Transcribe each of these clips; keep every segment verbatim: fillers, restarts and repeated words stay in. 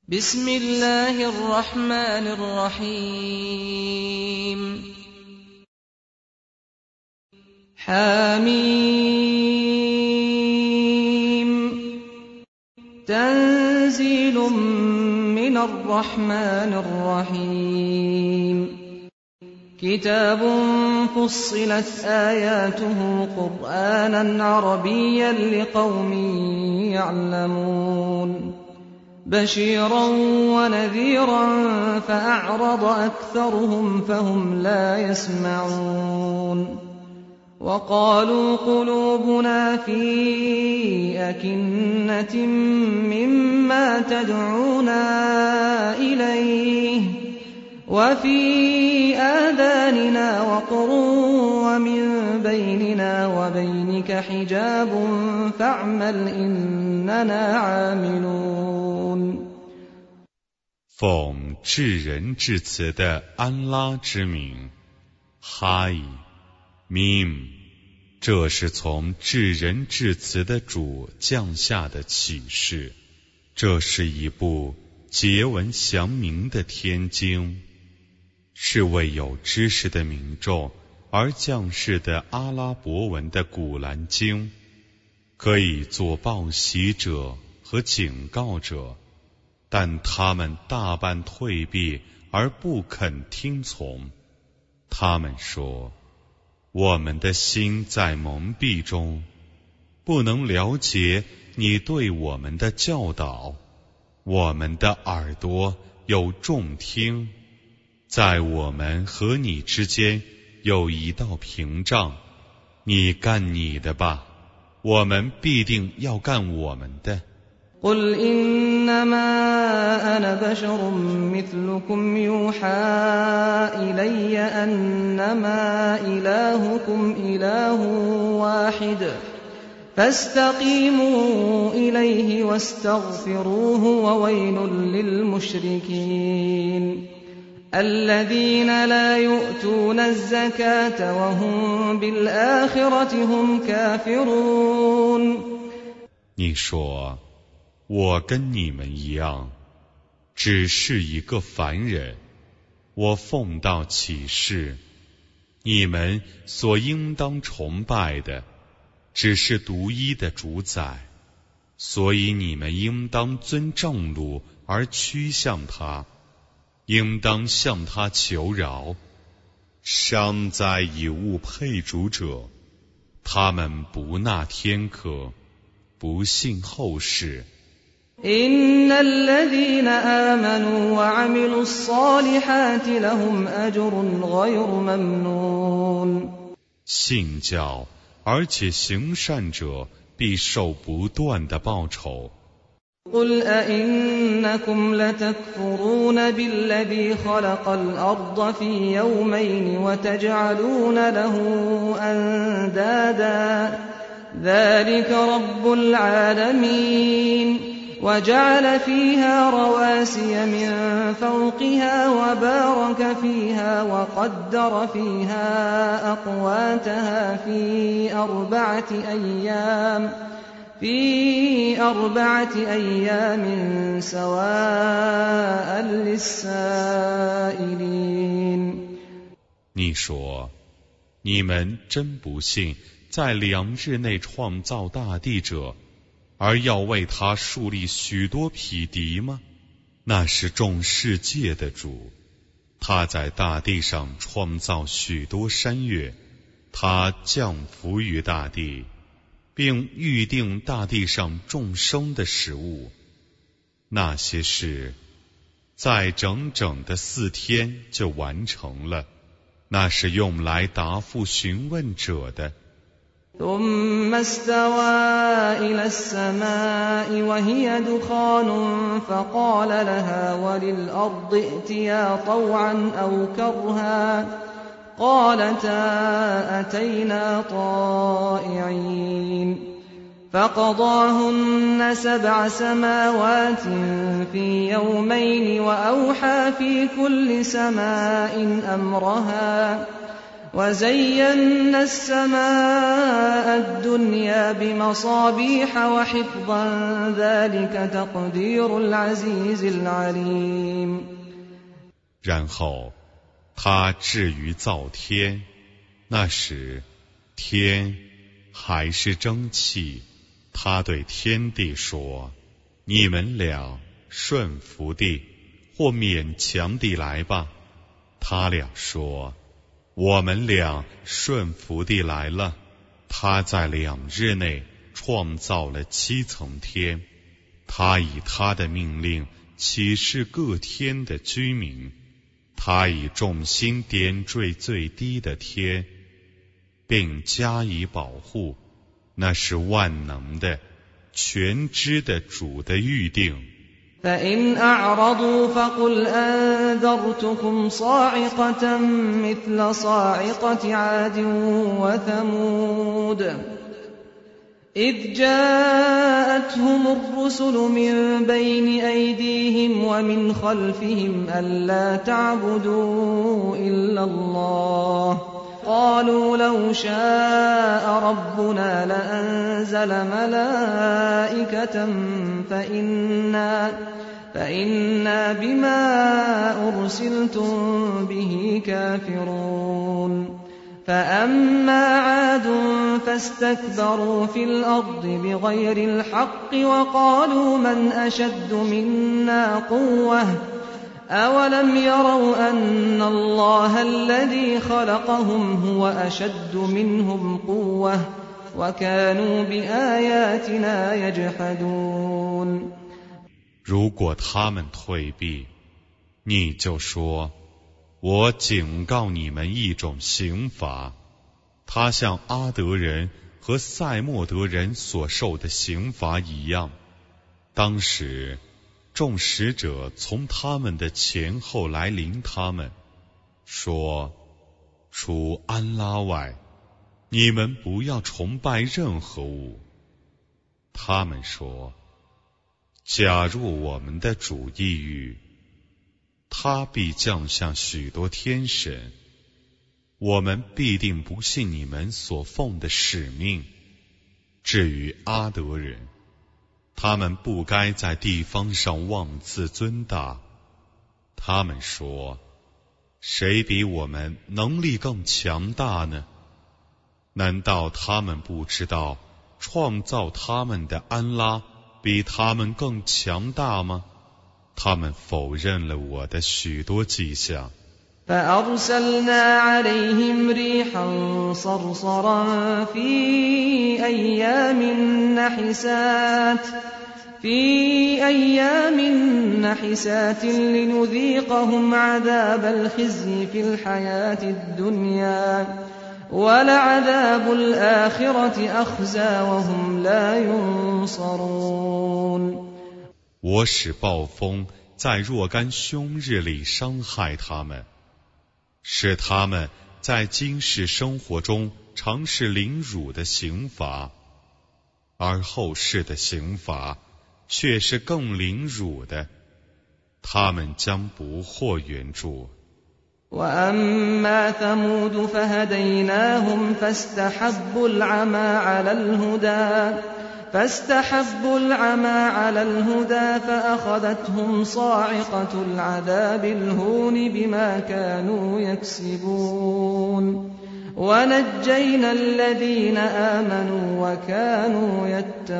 بسم الله الرحمن الرحيم حميم تنزيل من الرحمن الرحيم كتاب فصلت آياته قرآنا عربيا لقوم يعلمون بشيرا ونذيرا فأعرض أكثرهم فهم لا يسمعون وقالوا قلوبنا في أكنة مما تدعونا إليه وفي آذاننا وقر ومن بيننا وبينك حجاب فاعمل إننا عاملون。 奉至仁至慈的安拉之名，哈伊，Mim，这是从至仁至慈的主降下的启示，这是一部结文详明的天经，是为有知识的民众而降世的阿拉伯文的古兰经，可以做报喜者和警告者，但他们大半退避而不肯听从。他们说，我们的心在蒙蔽中，不能了解你对我们的教导，我们的耳朵有重听，在我们和你之间有一道屏障，你干你的吧，我们必定要干我们的。 قل إنما أنا بشر مثلكم يوحى إلي أنما إلهكم إله واحد فاستقيموا إليه واستغفروه وويل للمشركين الذين لا يؤتون الزكاة وهم بالآخرة هم كافرون。 你说，我跟你们一样，只是一个凡人，我奉道启示，你们所应当崇拜的，只是独一的主宰，所以你们应当遵正路而趋向他，应当向他求饶。伤灾以物配主者，他们不纳天课，不信后世。 إن الذين آمنوا وعملوا الصالحات لهم أجر غير ممنون。 信教而且行善者必受不断的报酬。 قل أئنكم لتكفرون بالذي خلق الأرض في يومين وتجعلون له أندادا ذلك رب العالمين وجعل فيها رواسي من فوقها وبارك فيها وقدر فيها أقواتها في أربعة أيام في أربعة أيام سواء للسائلين。 你说，你们真不信在两日内创造大地者，而要为他树立许多匹敌吗？那是众世界的主，他在大地上创造许多山岳，他降福于大地，并预定大地上众生的食物。那些事在整整的四天就完成了，那是用来答复询问者的。 ثم استوى إلى السماء وهي دخان فقال لها وللأرض ائتيا طوعا أو كرها قالتا أتينا طائعين فقضاهن سبع سماوات في يومين وأوحى في كل سماء أمرها وزينا السماء الدنيا بمصابيح وحفظا ذلك تقدير العزيز العليم。 然后他至于造天，那时天还是蒸汽，他对天地说：你们俩顺服地或勉强地来吧。他俩说：我们俩顺服地来了。他在两日内创造了七层天，他以他的命令启示各天的居民，他以重心点缀最低的天，并加以保护，那是万能的、全知的主的预定。 فإن أعرضوا فقل أنذرتكم صاعقة مثل صاعقة عاد وثمود إذ جاءتهم الرسل من بين أيديهم ومن خلفهم ألا تعبدوا إلا الله قالوا لو شاء ربنا لأنزل ملائكة فإنا, فإنا بما أرسلتم به كافرون فأما عاد فاستكبروا في الأرض بغير الحق وقالوا من أشد منا قوة أولم يروا أن الله الذي خلقهم هو أشد منهم قوة وكانوا بآياتنا يجحدون。 如果他们退避，你就说：我警告你们一种刑罚，它像阿德人和塞莫德人所受的刑罚一样。当时众使者从他们的前后来临他们，说：除安拉外，你们不要崇拜任何物。他们说：假若我们的主意欲，他必降下许多天神，我们必定不信你们所奉的使命。至于阿德人，他们不该在地方上妄自尊大。他们说：谁比我们能力更强大呢？难道他们不知道创造他们的安拉比他们更强大吗？他们否认了我的许多迹象。 فأرسلنا عليهم ريحا صرصرا في أيام نحسات في أيام نحسات لنذيقهم عذاب الخزي في الحياة الدنيا ولعذاب الآخرة أخزى وهم لا ينصرون。 我使暴风在若干凶日里伤害他们，使他们在今世生活中尝试凌辱的刑罚，而后世的刑罚却是更凌辱的，他们将不获援助。 وأما ثمود فهديناهم فاستحبوا العمى على الهدى فاستحبوا العمى على الهدى فأخذتهم صاعقة العذاب الهون بما كانوا يكسبون ونجينا الذين آمنوا وكانوا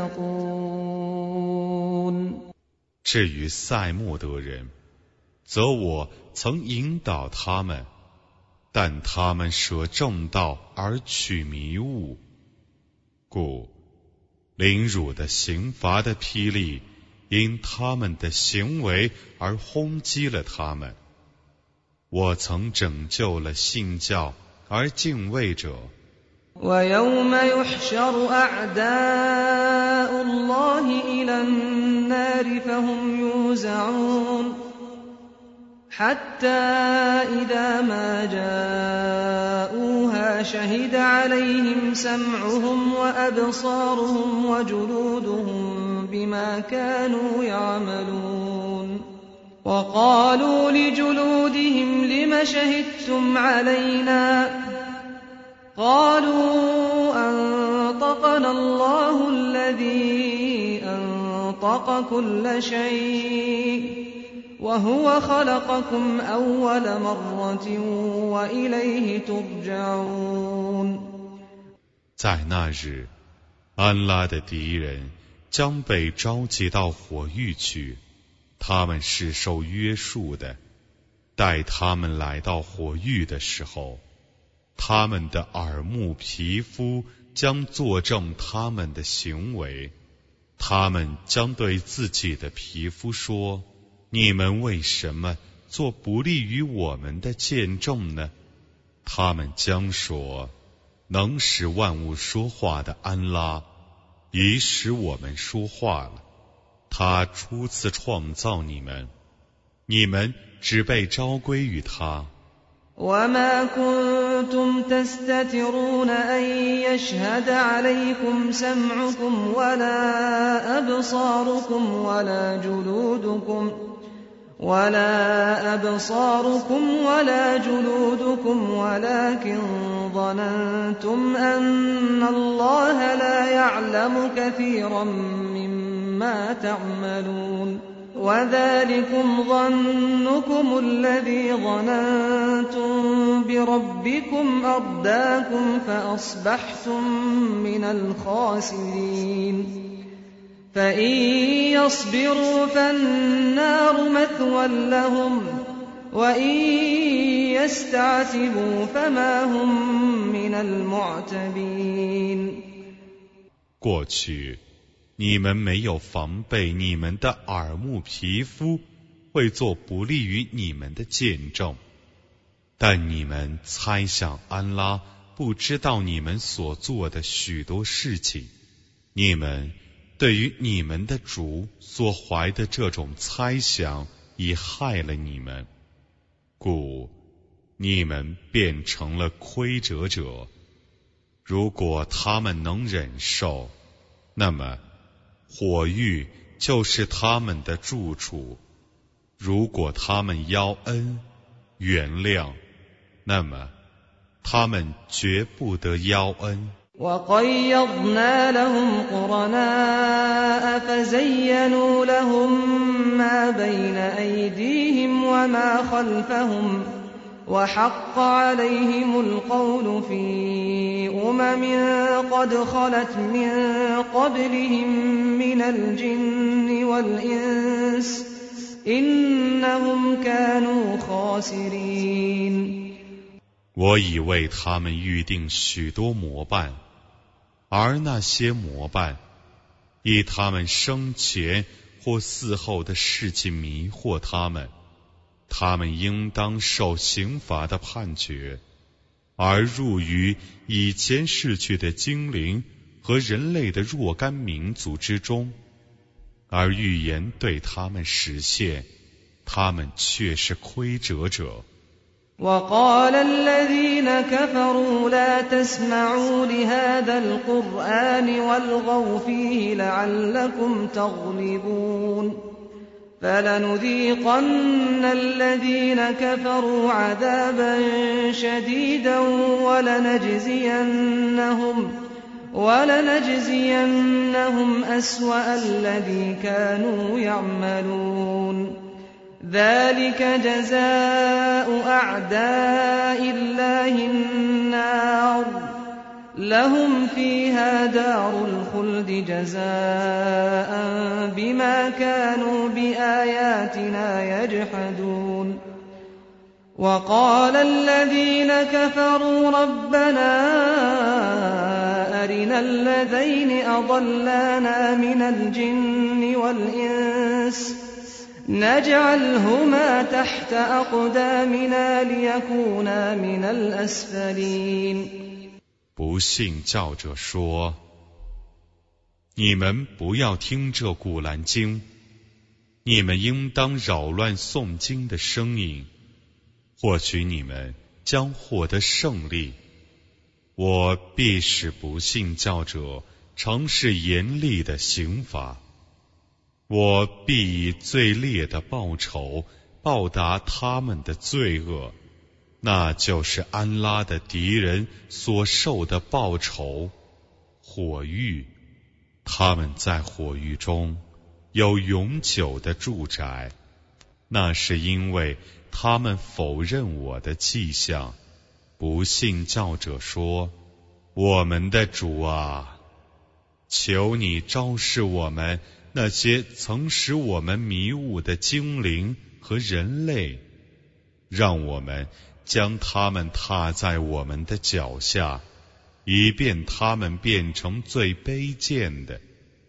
يتقون。 至于塞莫德人，则我曾引导他们，但他们舍正道而取迷雾，故凌辱的刑罚的霹雳因他们的行为而轰击了他们。我曾拯救了信教而敬畏者。 ويوم يحشر أعداء الله إلى النار فهم يوزعون حتى إذا ما جاءوها شهد عليهم سمعهم وأبصارهم وجلودهم بما كانوا يعملون وقالوا لجلودهم لم شهدتم علينا قالوا أنطقنا الله الذي أنطق كل شيء وهو خلقكم أول مرة وإليه ترجعون。 在那日，安拉的敌人将被召集到火狱去，他们是受约束的。待他们来到火狱的时候，他们的耳目皮肤将作证他们的行为，他们将对自己的皮肤说：你们为什么做不利于我们的见证呢？他们将说：能使万物说话的安拉已使我们说话了，他初次创造你们，你们只被召归于他。 وما كنتم تستترون أن يشهد عليكم سمعكم ولا أبصاركم ولا جلودكم ولا أبصاركم ولا جلودكم ولكن ظننتم أن الله لا يعلم كثيرا مما تعملون وذلكم ظنكم الذي ظننتم بربكم أرداكم فأصبحتم من الخاسرين فإن يصبروا فالنار مثوى لهم وإن يستعتبوا فما هم من المعتبين。 过去你们没有防备你们的耳目皮肤会做不利于你们的见证，但你们猜想安拉不知道你们所做的许多事情，你们对于你们的主所怀的这种猜想已害了你们，故你们变成了亏折者。如果他们能忍受，那么火狱就是他们的住处；如果他们邀恩原谅，那么他们绝不得邀恩。 وَقَيَّضْنَا لَهُمْ قُرَنَاءَ فَزَيَّنُوا لَهُم مَّا بَيْنَ أَيْدِيهِمْ وَمَا خَلْفَهُمْ وَحَقَّ عَلَيْهِمُ الْقَوْلُ فِي أُمَمٍ قَدْ خَلَتْ مِن قَبْلِهِم مِّنَ الْجِنِّ وَالْإِنسِ إِنَّهُمْ كَانُوا خَاسِرِينَ。 我已为他们预定许多模办，而那些模办以他们生前或死后的事情迷惑他们，他们应当受刑罚的判决，而入于以前逝去的精灵和人类的若干民族之中，而预言对他们实现，他们却是亏折者。 وقال الذين كفروا لا تسمعوا لهذا القرآن والغوا فيه لعلكم تغلبون فلنذيقن الذين كفروا عذابا شديدا ولنجزينهم ولنجزينهم أسوأ الذي كانوا يعملون ذلك جزاء أعداء الله النار لهم فيها دار الخلد جزاء بما كانوا بآياتنا يجحدون وقال الذين كفروا ربنا أرنا الذين أضلانا من الجن والإنس نجعلهما تحت أقدامنا ليكونا من الأسفلين。 不信教者说：你们不要听这古兰经，你们应当扰乱诵经的声音，或许你们将获得胜利。我必使不信教者尝试严厉的刑罚，我必以最烈的报酬报答他们的罪恶。 那就是安拉的敌人所受的报酬，火狱，他们在火狱中有永久的住宅，那是因为他们否认我的迹象。不信教者说：我们的主啊，求你昭示我们那些曾使我们迷雾的精灵和人类，让我们将他们踏在我们的脚下，以便他们变成最卑贱的。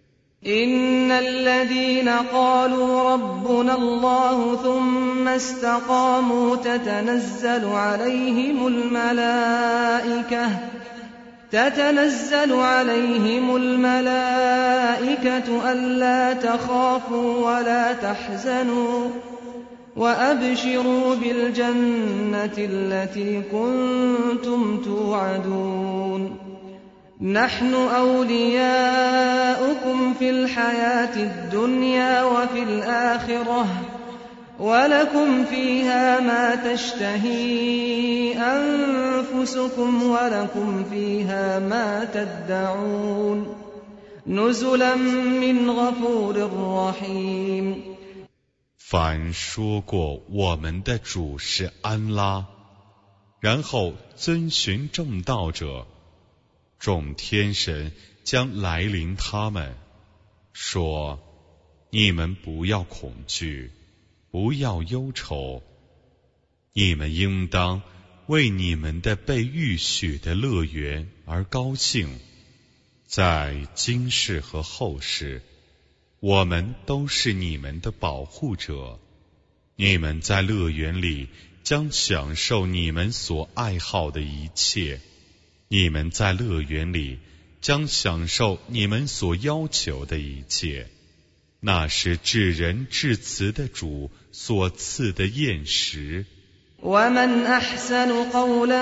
إن الذين قالوا ربنا الله ثم استقاموا تتنزل عليهم الملائكة تتنزل عليهم الملائكة ألا تخافوا ولا تحزنوا وأبشروا بالجنة التي كنتم توعدون نحن أولياؤكم في الحياة الدنيا وفي الآخرة ولكم فيها ما تشتهي أنفسكم ولكم فيها ما تدعون نزلا من غفور رحيم。 凡说过我们的主是安拉，然后遵循正道者，众天神将来临他们，说：你们不要恐惧，不要忧愁，你们应当为你们的被预许的乐园而高兴。在今世和后世，我们都是你们的保护者，你们在乐园里将享受你们所爱好的一切，你们在乐园里将享受你们所要求的一切，那是至仁至慈的主所赐的宴食。 ومن أحسن قولا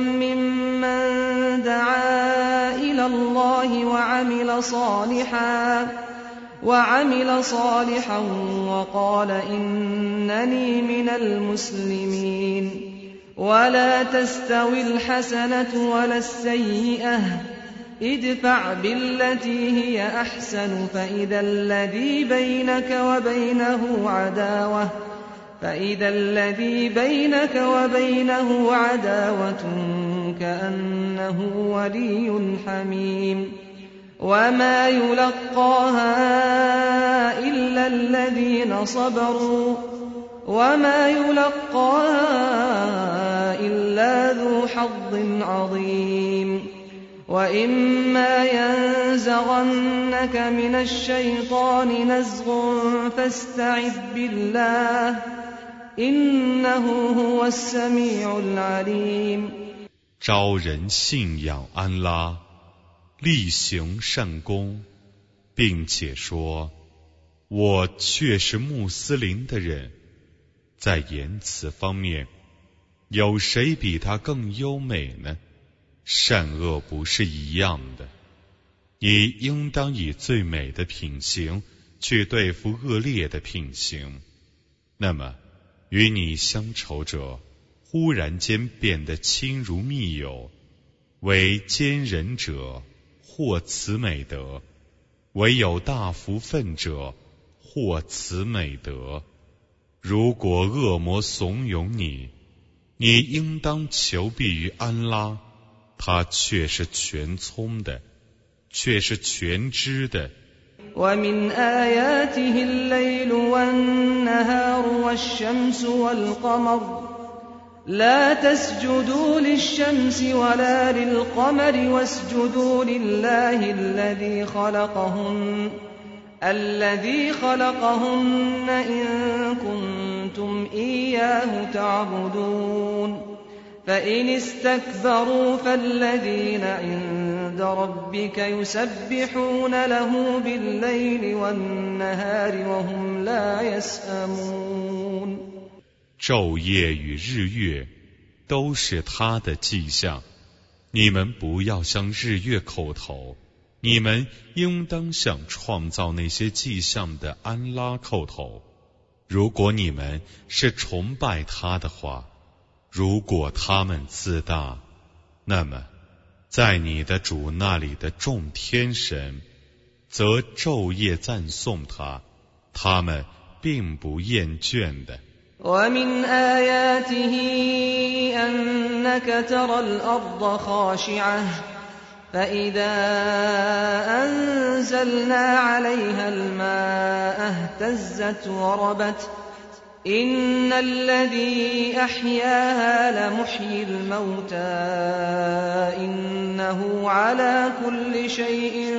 ممن دعا إلى الله وعمل صالحا وعمل صالحا وقال إنني من المسلمين ولا تستوي الحسنة ولا السيئة ادفع بالتي هي أحسن فإذا الذي بينك وبينه عداوة فإذا الذي بينك وبينه عداوة كأنه ولي حميم وما يلقاها إلا الذين صبروا وما يلقاها إلا ذو حظ عظيم وإما ينزغنك من الشيطان نزغ فاستعذ بالله إنه هو السميع العليم。 招人信仰安拉，力行善功，并且说：我却是穆斯林的人。在言辞方面，有谁比他更优美呢？善恶不是一样的，你应当以最美的品行去对付恶劣的品行。那么与你相仇者忽然间变得亲如密友，为奸人者获此美德，唯有大福分者获此美德。如果恶魔怂恿你，你应当求避于安拉，他却是全聪的，却是全知的。 ومن آياته الليل والنهار والشمس والقمر لا تسجدوا للشمس ولا للقمر واسجدوا لله الذي خلقهن الذي خلقهن إن كنتم إياه تعبدون فإن استكبروا فالذين عند ربك يسبحون له بالليل والنهار وهم لا يسأمون。 昼夜与日月都是他的迹象，你们不要向日月叩头，你们应当向创造那些迹象的安拉叩头。如果你们是崇拜他的话， 如果他们自大，那么在你的主那里的众天神则昼夜赞颂他，他们并不厌倦的。 ومن آياته أنك ترى الأرض خاشعة فإذا أنزلنا عليها الماء اهتزت وربت إن الذي أحياها لمحيي الموتى إنه على كل شيء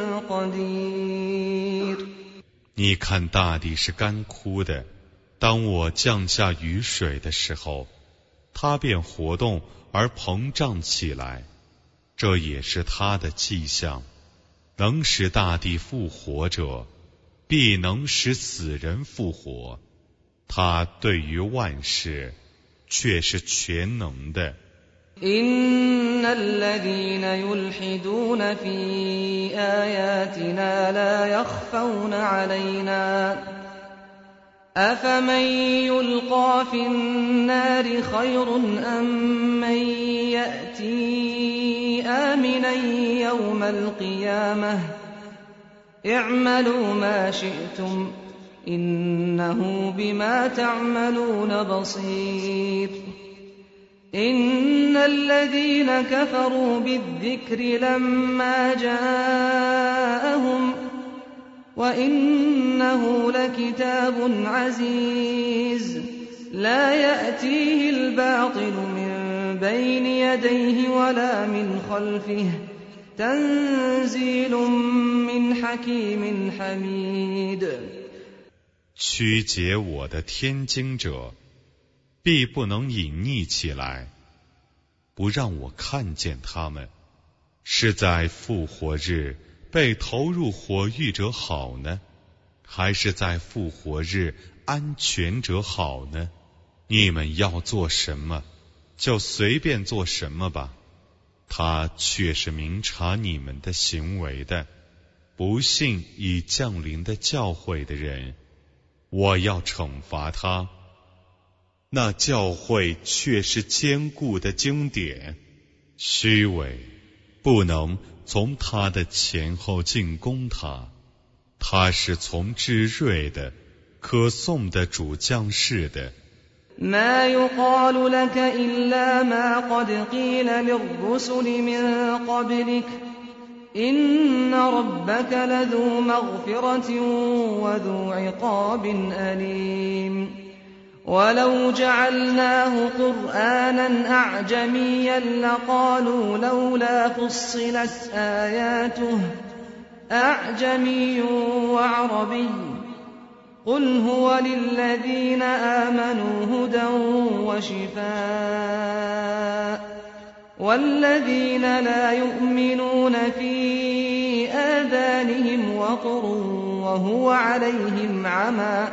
قدير。 你看大地是干枯的，当我降下雨水的时候，它便活动而膨胀起来，这也是它的迹象。能使大地复活者，必能使死人复活。他对于万事却是全能的。 إن الذين يلحدون في آياتنا لا يخفون علينا أفمن يلقى في النار خير أم من يأتي آمنا يوم القيامة اعملوا ما شئتم إنه بما تعملون بصير إن الذين كفروا بالذكر لما جاءهم وإنه لكتاب عزيز لا يأتيه الباطل من بين يديه ولا من خلفه تنزيل من حكيم حميد。 曲解我的天经者，必不能隐匿起来，不让我看见他们，是在复活日被投入火狱者好呢，还是在复活日安全者好呢？你们要做什么，就随便做什么吧，他却是明察你们的行为的。不信已降临的教诲的人，我要惩罚他。那教诲却是坚固的经典，虚伪不能从他的前后进攻他，他是从至睿的可颂的主降世的。 ما يقال لك إلا ما قد قيل للرسل من قبلك إن ربك لذو مغفرة وذو عقاب أليم ولو جعلناه قرآنا أعجميا لقالوا لولا فصلت آياته أعجمي وعربي قل هو للذين آمنوا هدى وشفاء والذين لا يؤمنون في آذانهم وقر وهو عليهم عمى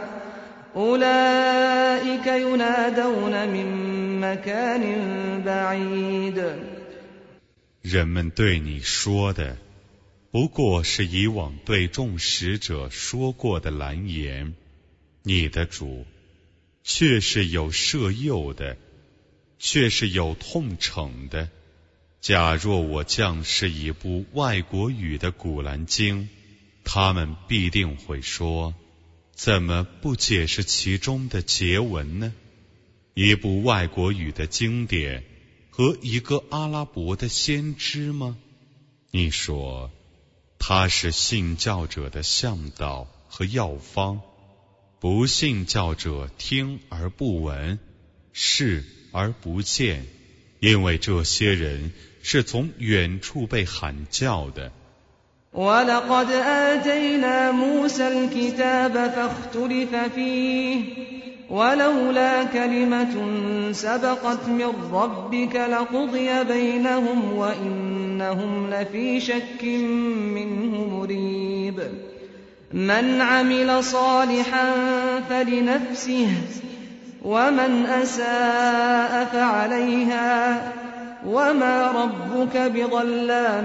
أولئك ينادون من مكان بعيد。 人们对你说的不过是以往对众使者说过的蓝言，你的主却是有摄诱的，却是有痛惩的。假若我降示一部外国语的古兰经，他们必定会说，怎么不解释其中的结文呢？一部外国语的经典和一个阿拉伯的先知吗？你说他是信教者的向导和药方，不信教者听而不闻，视而不见，因为这些人是从远处被喊叫的。 وَلَقَدْ آتَيْنَا مُوسَى الْكِتَابَ فَاخْتُلِفَ فِيهِ وَلَوْلَا كَلِمَةٌ سَبَقَتْ مِنْ رَبِّكَ لَقُضِيَ بَيْنَهُمْ وَإِنَّهُمْ لَفِي شَكٍّ مِّنْهُ مُرِيبٍ مَنْ عَمِلَ صَالِحًا فَلِنَفْسِهِ وَمَنْ أَسَاءَ فَعَلَيْهَا وَمَا رَبُّكَ بِظَلَّامٍ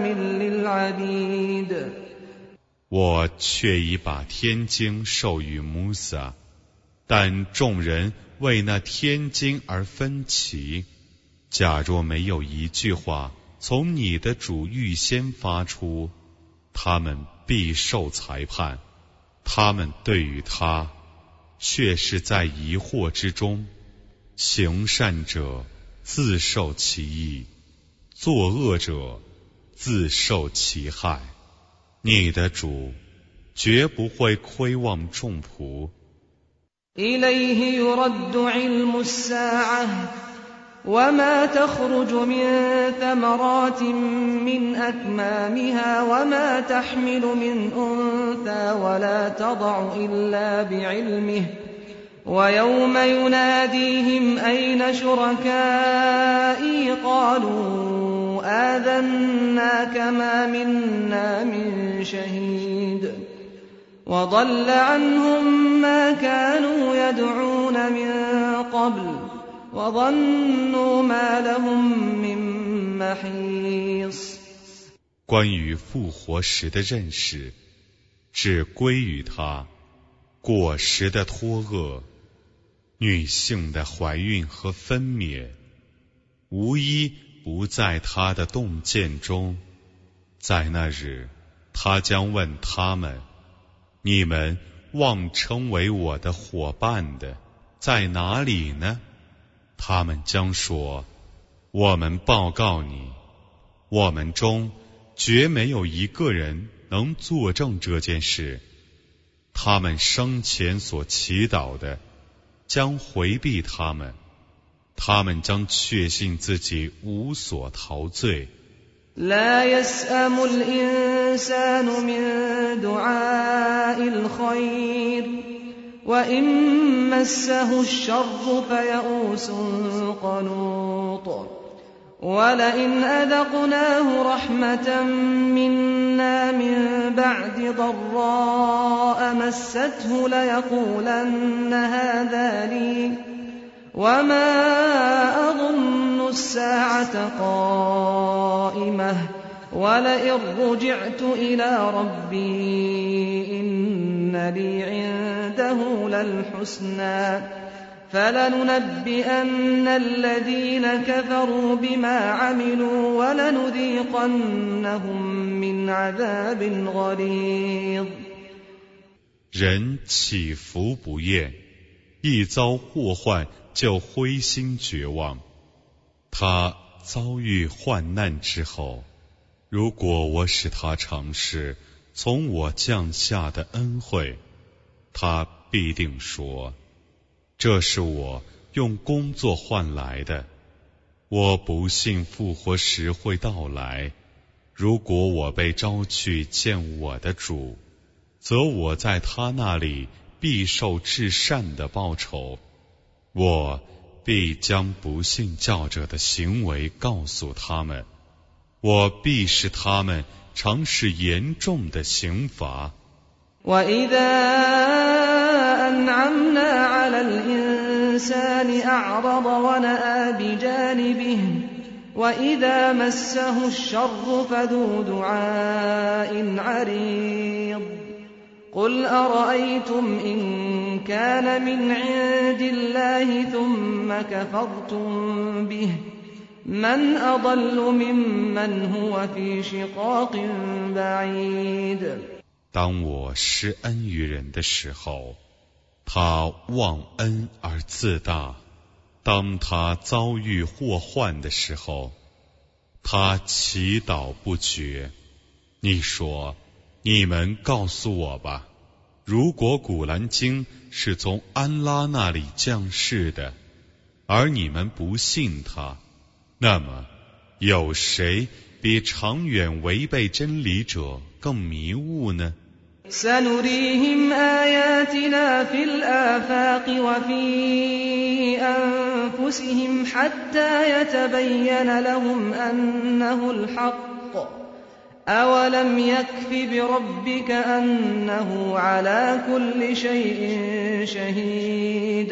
لِلْعَبِيدِ。 我却已把天经授予穆萨， 但众人为那天经而分歧。假若没有一句话从你的主预先发出，他们必受裁判。他们对于他却是在疑惑之中。行善者自受其益，作恶者自受其害。你的主绝不会亏望众仆。 إليه يرد علم الساعة وما تخرج من ثمرات من أكمامها وما تحمل من أنثى ولا تضع إلا بعلمه ويوم يناديهم أين شركائي قالوا آذناك ما منا من شهيد وضل عنهم ما كانوا يدعون من قبل وظنوا ما لهم من محيص。 关于复活时的认识，只归于他。果实的脱厄，女性的怀孕和分娩，无一不在他的洞见中。在那日，他将问他们：你们妄称为我的伙伴的在哪里呢？他们将说：我们报告你，我们中绝没有一个人能作证这件事。他们生前所祈祷的将回避他们，他们将确信自己无所陶醉。 لا يسأم الإنسان من دعاء الخير وإن مسه الشر فيئوس قنوط ولئن أذقناه رحمة منا من بعد ضراء مسته ليقولن هذا لي وما أظن الساعة قائمة ولئن رجعت إلى ربي إن لي عنده للحسنى فلننبئن الذين كفروا بما عملوا ولنذيقنهم من عذاب غليظ。 人起伏不厌，一遭祸患就灰心绝望。他遭遇患难之后，如果我使他尝试从我降下的恩惠，他必定说：这是我用工作换来的。我不信复活时会到来。如果我被招去见我的主，则我在他那里必受至善的报酬。我必将不信教者的行为告诉他们，我必使他们尝试严重的刑罚。 أنعمنا على الإنسان أعرض ونأى بجانبه وإذا مسه الشر فذو دعاء عريض قل أرأيتم إن كان من عند الله ثم كفرتم به من أضل ممن هو في شقاق بعيد。 当我施恩于人的时候，他忘恩而自大；当他遭遇祸患的时候，他祈祷不绝。你说，你们告诉我吧，如果古兰经是从安拉那里降世的，而你们不信他，那么有谁比长远违背真理者更迷雾呢 سنريهم آياتنا في الآفاق وفي أنفسهم حتى يتبين لهم أنه الحق أولم يكف بربك أنه على كل شيء شهيد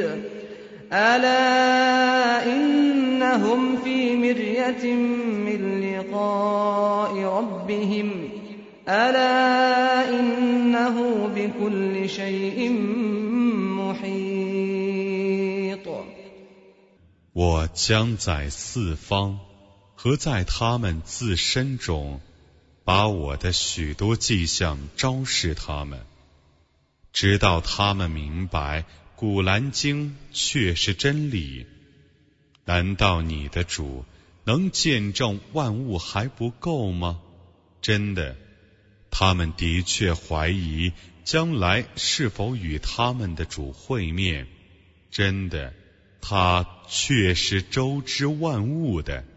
ألا إنهم في مرية من لقاء ربهم ألا إنه بكل شيء محيط 我将在四方和在他们自身中把我的许多迹象昭示他们，直到他们明白古兰经确是真理。难道你的主能见证万物还不够吗？真的，他们的确怀疑将来是否与他们的主会面。真的，他确是周知万物的。